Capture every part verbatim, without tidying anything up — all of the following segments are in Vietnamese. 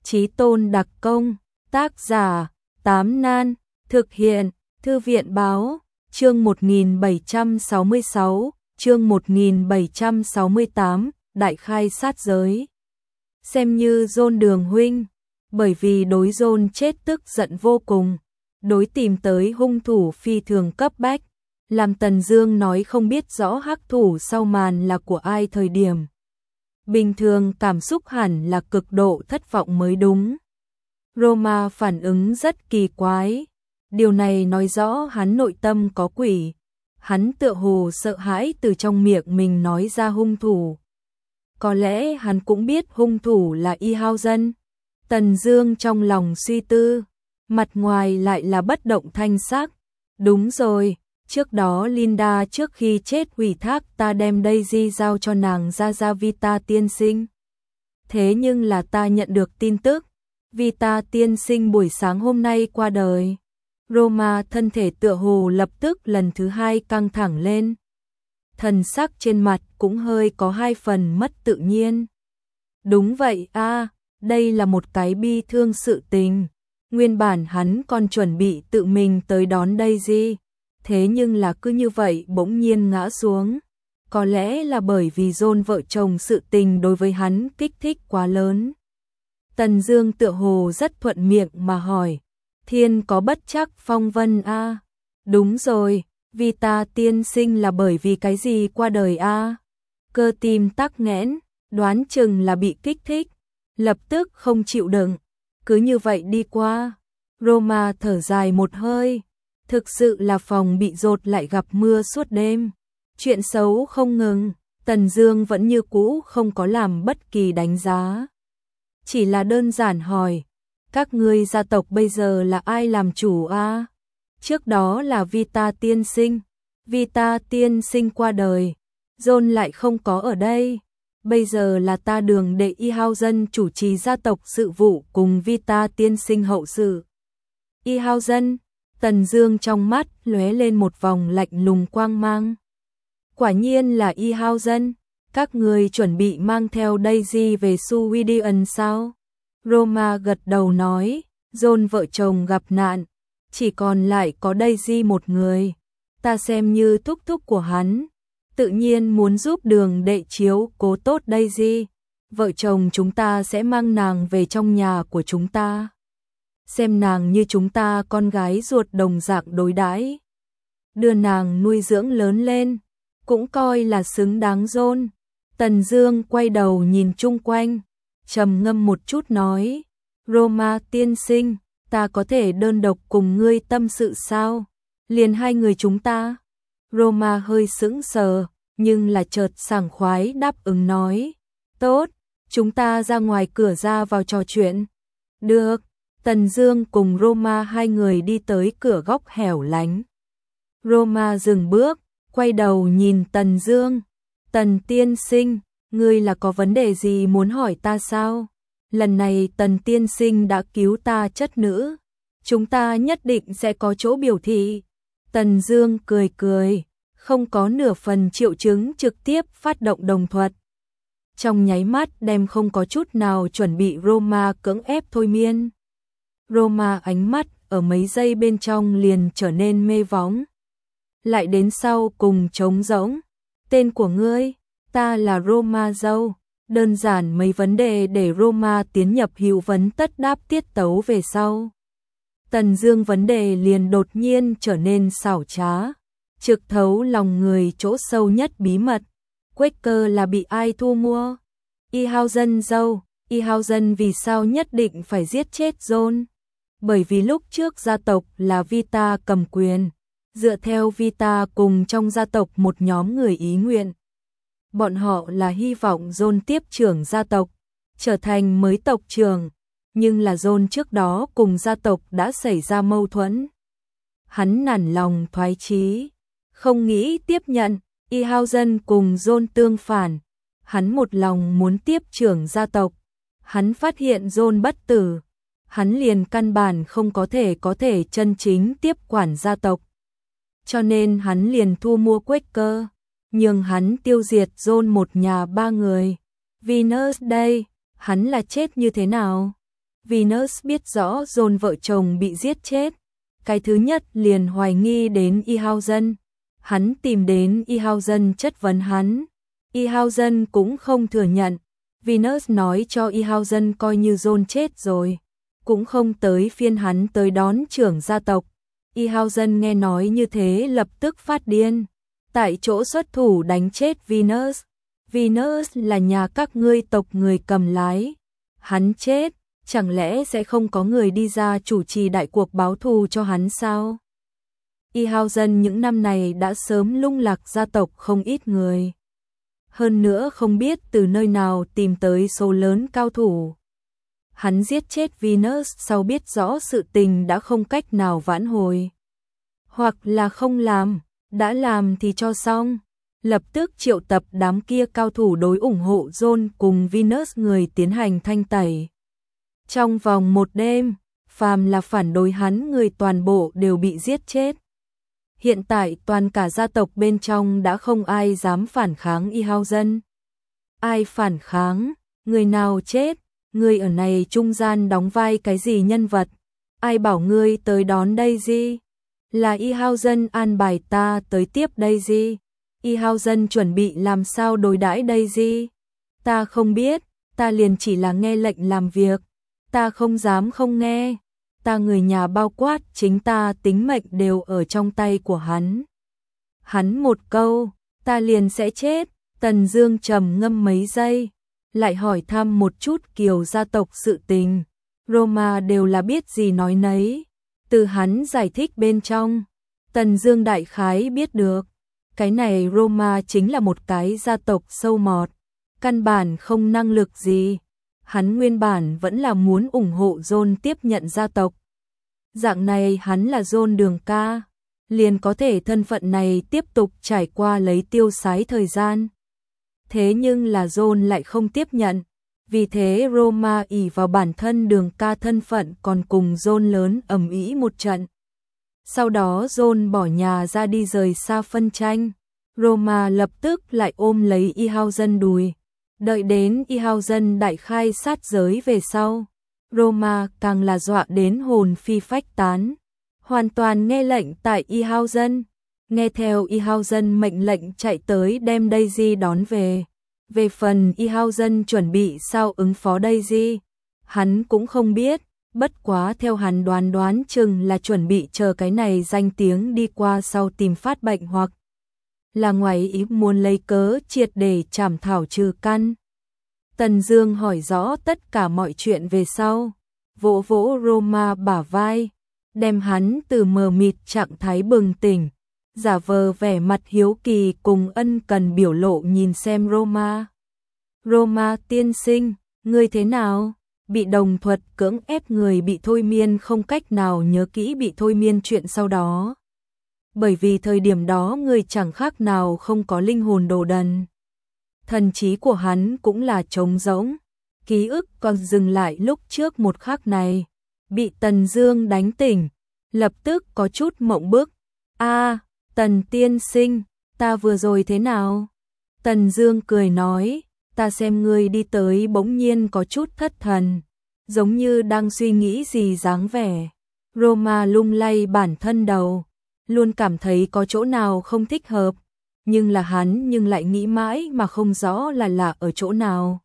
Chí tôn đặc công, tác giả, Tám Nan, thực hiện, Thư viện báo, chương một nghìn bảy trăm sáu mươi sáu, chương một nghìn bảy trăm sáu mươi tám, đại khai sát giới. Xem như John đường huynh, bởi vì đối John chết tức giận vô cùng, đối tìm tới hung thủ phi thường cấp bách, làm Tần Dương nói không biết rõ hắc thủ sau màn là của ai thời điểm. Bình thường cảm xúc hẳn là cực độ thất vọng mới đúng. Roma phản ứng rất kỳ quái, điều này nói rõ hắn nội tâm có quỷ, hắn tựa hồ sợ hãi từ trong miệng mình nói ra hung thủ. Có lẽ hắn cũng biết hung thủ là Y Hao Dân. Tần Dương trong lòng suy tư, mặt ngoài lại là bất động thanh sắc. Đúng rồi, trước đó Linda trước khi chết ủy thác ta đem Daisy giao cho nàng ra ra Vita tiên sinh. Thế nhưng là ta nhận được tin tức, Vita tiên sinh buổi sáng hôm nay qua đời. Roma thân thể tựa hồ lập tức lần thứ hai căng thẳng lên. Thần sắc trên mặt cũng hơi có hai phần mất tự nhiên. Đúng vậy a, à, đây là một cái bi thương sự tình. Nguyên bản hắn còn chuẩn bị tự mình tới đón Daisy, thế nhưng là cứ như vậy bỗng nhiên ngã xuống. Có lẽ là bởi vì John vợ chồng sự tình đối với hắn kích thích quá lớn. Tần Dương tựa hồ rất thuận miệng mà hỏi, thiên có bất chắc phong vân a? À? Đúng rồi, Vita tiên sinh là bởi vì cái gì qua đời a? À? Cơ tim tắc nghẽn, đoán chừng là bị kích thích, lập tức không chịu đựng, cứ như vậy đi qua. Roma thở dài một hơi, thực sự là phòng bị dột lại gặp mưa suốt đêm. Chuyện xấu không ngừng, Tần Dương vẫn như cũ không có làm bất kỳ đánh giá. Chỉ là đơn giản hỏi, các ngươi gia tộc bây giờ là ai làm chủ a? À? Trước đó là Vita tiên sinh, Vita tiên sinh qua đời, John lại không có ở đây. Bây giờ là ta đường đệ Y Hao Dân chủ trì gia tộc sự vụ cùng Vita tiên sinh hậu sự. Y Hao Dân, Tần Dương trong mắt lóe lên một vòng lạnh lùng quang mang. Quả nhiên là Y Hao Dân, các người chuẩn bị mang theo Daisy về Sweden sao? Roma gật đầu nói, John vợ chồng gặp nạn, chỉ còn lại có Daisy một người, ta xem như thúc thúc của hắn, tự nhiên muốn giúp đường đệ chiếu cố tốt Daisy, vợ chồng chúng ta sẽ mang nàng về trong nhà của chúng ta, xem nàng như chúng ta con gái ruột đồng dạng đối đãi, đưa nàng nuôi dưỡng lớn lên, cũng coi là xứng đáng. John. Tần Dương quay đầu nhìn chung quanh, trầm ngâm một chút nói, Roma tiên sinh, ta có thể đơn độc cùng ngươi tâm sự sao? Liền hai người chúng ta. Roma hơi sững sờ, nhưng là chợt sảng khoái đáp ứng nói, tốt, chúng ta ra ngoài cửa ra vào trò chuyện. Được. Tần Dương cùng Roma hai người đi tới cửa góc hẻo lánh. Roma dừng bước, quay đầu nhìn Tần Dương. Tần tiên sinh, ngươi là có vấn đề gì muốn hỏi ta sao? Lần này Tần tiên sinh đã cứu ta chất nữ, chúng ta nhất định sẽ có chỗ biểu thị. Tần Dương cười cười, không có nửa phần triệu chứng trực tiếp phát động đồng thuật. Trong nháy mắt đem không có chút nào chuẩn bị Roma cưỡng ép thôi miên. Roma ánh mắt ở mấy giây bên trong liền trở nên mê vóng. Lại đến sau cùng trống rỗng. Tên của ngươi, ta là Roma dâu. Đơn giản mấy vấn đề để Roma tiến nhập hữu vấn tất đáp tiết tấu về sau. Tần Dương vấn đề liền đột nhiên trở nên xảo trá, trực thấu lòng người chỗ sâu nhất bí mật. Quaker là bị ai thu mua? Y Hao Dân dâu, Y Hao Dân vì sao nhất định phải giết chết John? Bởi vì lúc trước gia tộc là Vita cầm quyền, dựa theo Vita cùng trong gia tộc một nhóm người ý nguyện. Bọn họ là hy vọng John tiếp trưởng gia tộc, trở thành mới tộc trưởng, nhưng là John trước đó cùng gia tộc đã xảy ra mâu thuẫn. Hắn nản lòng thoái chí, không nghĩ tiếp nhận, Y Hao Dân cùng John tương phản, hắn một lòng muốn tiếp trưởng gia tộc. Hắn phát hiện John bất tử, hắn liền căn bản không có thể có thể chân chính tiếp quản gia tộc. Cho nên hắn liền thu mua Quaker, nhưng hắn tiêu diệt John một nhà ba người. Venus đây, hắn là chết như thế nào? Venus biết rõ John vợ chồng bị giết chết. Cái thứ nhất liền hoài nghi đến Ihausen. Hắn tìm đến Ihausen chất vấn hắn. Ihausen cũng không thừa nhận. Venus nói cho Ihausen coi như John chết rồi. Cũng không tới phiên hắn tới đón trưởng gia tộc. Ihausen nghe nói như thế lập tức phát điên. Tại chỗ xuất thủ đánh chết Venus. Venus là nhà các ngươi tộc người cầm lái. Hắn chết, chẳng lẽ sẽ không có người đi ra chủ trì đại cuộc báo thù cho hắn sao? Ihausen những năm này đã sớm lung lạc gia tộc không ít người. Hơn nữa không biết từ nơi nào tìm tới số lớn cao thủ. Hắn giết chết Venus sau biết rõ sự tình đã không cách nào vãn hồi. Hoặc là không làm, đã làm thì cho xong. Lập tức triệu tập đám kia cao thủ đối ủng hộ John cùng Venus người tiến hành thanh tẩy. Trong vòng một đêm, phàm là phản đối hắn người toàn bộ đều bị giết chết. Hiện tại toàn cả gia tộc bên trong đã không ai dám phản kháng Ihausen. Ai phản kháng, người nào chết, người ở này trung gian đóng vai cái gì nhân vật? Ai bảo ngươi tới đón Daisy? Là Ihausen an bài ta tới tiếp Daisy. Ihausen chuẩn bị làm sao đối đãi Daisy? Ta không biết, ta liền chỉ là nghe lệnh làm việc. Ta không dám không nghe. Ta người nhà bao quát chính ta tính mệnh đều ở trong tay của hắn. Hắn một câu, ta liền sẽ chết. Tần Dương trầm ngâm mấy giây, lại hỏi thăm một chút Kiều gia tộc sự tình. Roma đều là biết gì nói nấy. Từ hắn giải thích bên trong, Tần Dương đại khái biết được. Cái này Roma chính là một cái gia tộc sâu mọt, căn bản không năng lực gì. Hắn nguyên bản vẫn là muốn ủng hộ John tiếp nhận gia tộc. Dạng này hắn là John đường ca, liền có thể thân phận này tiếp tục trải qua lấy tiêu sái thời gian. Thế nhưng là John lại không tiếp nhận. Vì thế Roma ỷ vào bản thân đường ca thân phận còn cùng John lớn ầm ĩ một trận. Sau đó John bỏ nhà ra đi rời xa phân tranh. Roma lập tức lại ôm lấy Ihausen đùi. Đợi đến Ihausen đại khai sát giới về sau, Roma càng là dọa đến hồn phi phách tán. Hoàn toàn nghe lệnh tại Ihausen. Nghe theo Ihausen mệnh lệnh chạy tới đem Daisy đón về. Về phần Ihausen chuẩn bị sao ứng phó Daisy, hắn cũng không biết, bất quá theo hắn đoán đoán chừng là chuẩn bị chờ cái này danh tiếng đi qua sau tìm phát bệnh hoặc là ngoài ý muốn lấy cớ triệt để chảm thảo trừ căn. Tần Dương hỏi rõ tất cả mọi chuyện về sau, vỗ vỗ Roma bả vai, đem hắn từ mờ mịt trạng thái bừng tỉnh, giả vờ vẻ mặt hiếu kỳ cùng ân cần biểu lộ nhìn xem Roma. Roma tiên sinh, ngươi thế nào? Bị đồng thuật cưỡng ép người bị thôi miên không cách nào nhớ kỹ bị thôi miên chuyện sau đó. Bởi vì thời điểm đó người chẳng khác nào không có linh hồn đồ đần. Thần trí của hắn cũng là trống rỗng. Ký ức còn dừng lại lúc trước một khắc này. Bị Tần Dương đánh tỉnh, lập tức có chút mộng bức. A, Tần tiên sinh, ta vừa rồi thế nào? Tần Dương cười nói, ta xem ngươi đi tới bỗng nhiên có chút thất thần, giống như đang suy nghĩ gì dáng vẻ. Roma lung lay bản thân đầu, luôn cảm thấy có chỗ nào không thích hợp, nhưng là hắn nhưng lại nghĩ mãi mà không rõ là là ở chỗ nào.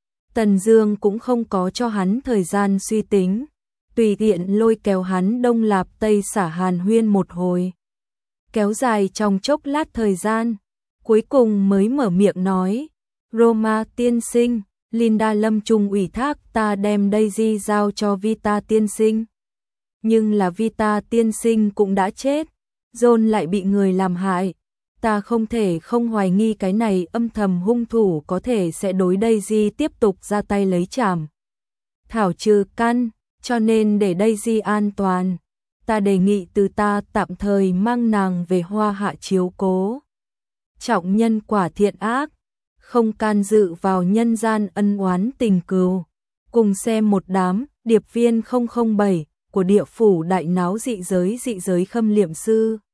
Tần Dương cũng không có cho hắn thời gian suy tính, tùy tiện lôi kéo hắn đông lạp tây xả hàn huyên một hồi. Kéo dài trong chốc lát thời gian, cuối cùng mới mở miệng nói, Roma tiên sinh, Linda lâm trung ủy thác ta đem Daisy giao cho Vita tiên sinh. Nhưng là Vita tiên sinh cũng đã chết, John lại bị người làm hại. Ta không thể không hoài nghi cái này âm thầm hung thủ có thể sẽ đối Daisy tiếp tục ra tay lấy trảm thảo trừ căn, cho nên để Daisy an toàn, ta đề nghị từ ta tạm thời mang nàng về Hoa Hạ chiếu cố. Trọng nhân quả thiện ác, không can dự vào nhân gian ân oán tình cừu. Cùng xem một đám điệp viên không không bảy của địa phủ đại náo dị giới dị giới khâm liệm sư.